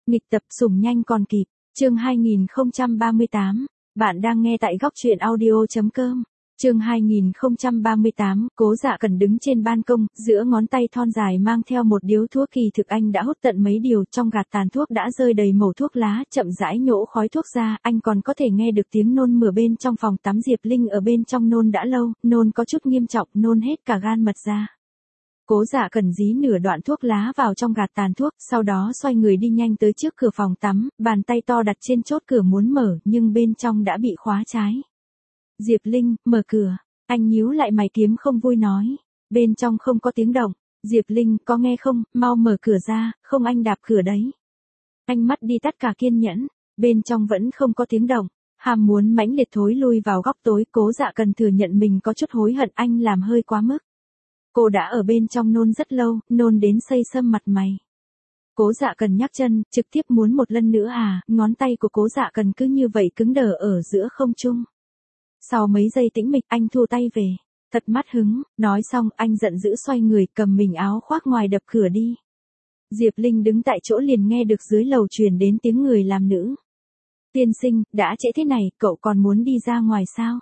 Nghịch tập sủng nhanh còn kịp. Chương 2038. Bạn đang nghe tại góc truyện audio.com. Chương 2038, Cố Dạ Cần đứng trên ban công, giữa ngón tay thon dài mang theo một điếu thuốc, kỳ thực anh đã hút tận mấy điều, trong gạt tàn thuốc đã rơi đầy mẩu thuốc lá, chậm rãi nhổ khói thuốc ra, anh còn có thể nghe được tiếng nôn mửa bên trong phòng tắm. Diệp Linh ở bên trong nôn đã lâu, nôn có chút nghiêm trọng, nôn hết cả gan mật ra. Cố Dạ Cần dí nửa đoạn thuốc lá vào trong gạt tàn thuốc, sau đó xoay người đi nhanh tới trước cửa phòng tắm, bàn tay to đặt trên chốt cửa muốn mở, nhưng bên trong đã bị khóa trái. Diệp Linh, mở cửa. Anh nhíu lại mày kiếm không vui nói. Bên trong không có tiếng động. Diệp Linh, có nghe không, mau mở cửa ra, không anh đạp cửa đấy. Anh mất đi tất cả kiên nhẫn. Bên trong vẫn không có tiếng động. Ham muốn mãnh liệt thối lui vào góc tối. Cố Dạ Cần thừa nhận mình có chút hối hận, anh làm hơi quá mức. Cô đã ở bên trong nôn rất lâu, nôn đến xây xâm mặt mày. Cố Dạ Cần nhắc chân, trực tiếp muốn một lần nữa à, ngón tay của Cố Dạ Cần cứ như vậy cứng đờ ở giữa không trung. Sau mấy giây tĩnh mịch, anh thu tay về. Thật mất hứng, nói xong, anh giận dữ xoay người, cầm mình áo khoác ngoài đập cửa đi. Diệp Linh đứng tại chỗ liền nghe được dưới lầu truyền đến tiếng người làm nữ. Tiên sinh, đã trễ thế này, cậu còn muốn đi ra ngoài sao?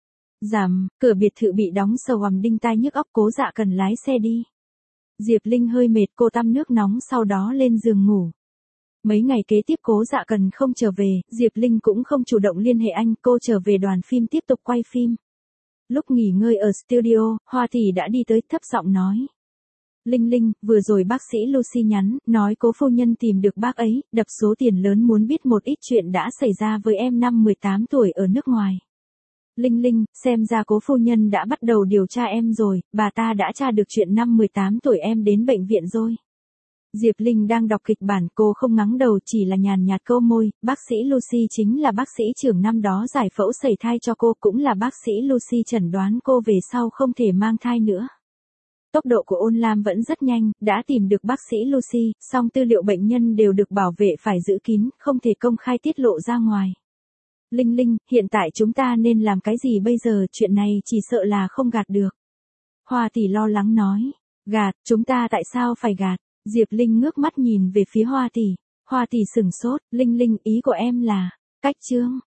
Giảm, cửa biệt thự bị đóng sờ ầm đinh tai nhức óc. Cố Dạ Cần lái xe đi. Diệp Linh hơi mệt, cô tắm nước nóng sau đó lên giường ngủ. Mấy ngày kế tiếp Cố Dạ Cần không trở về, Diệp Linh cũng không chủ động liên hệ anh, cô trở về đoàn phim tiếp tục quay phim. Lúc nghỉ ngơi ở studio, Hoa Tỷ đã đi tới thấp giọng nói. Linh Linh, vừa rồi bác sĩ Lucy nhắn, nói Cố phu nhân tìm được bác ấy, đập số tiền lớn muốn biết một ít chuyện đã xảy ra với em năm 18 tuổi ở nước ngoài. Linh Linh, xem ra Cố phu nhân đã bắt đầu điều tra em rồi, bà ta đã tra được chuyện năm 18 tuổi em đến bệnh viện rồi. Diệp Linh đang đọc kịch bản, cô không ngắng đầu, chỉ là nhàn nhạt câu môi. Bác sĩ Lucy chính là bác sĩ trưởng năm đó giải phẫu sẩy thai cho cô, cũng là bác sĩ Lucy chẩn đoán cô về sau không thể mang thai nữa. Tốc độ của Ôn Lam vẫn rất nhanh, đã tìm được bác sĩ Lucy, song tư liệu bệnh nhân đều được bảo vệ phải giữ kín, không thể công khai tiết lộ ra ngoài. Linh Linh, hiện tại chúng ta nên làm cái gì bây giờ, chuyện này chỉ sợ là không gạt được. Hoa Tỷ lo lắng nói. Gạt, chúng ta tại sao phải gạt? Diệp Linh ngước mắt nhìn về phía Hoa Tỷ. Hoa Tỷ sửng sốt, Linh Linh, ý của em là, cách chương.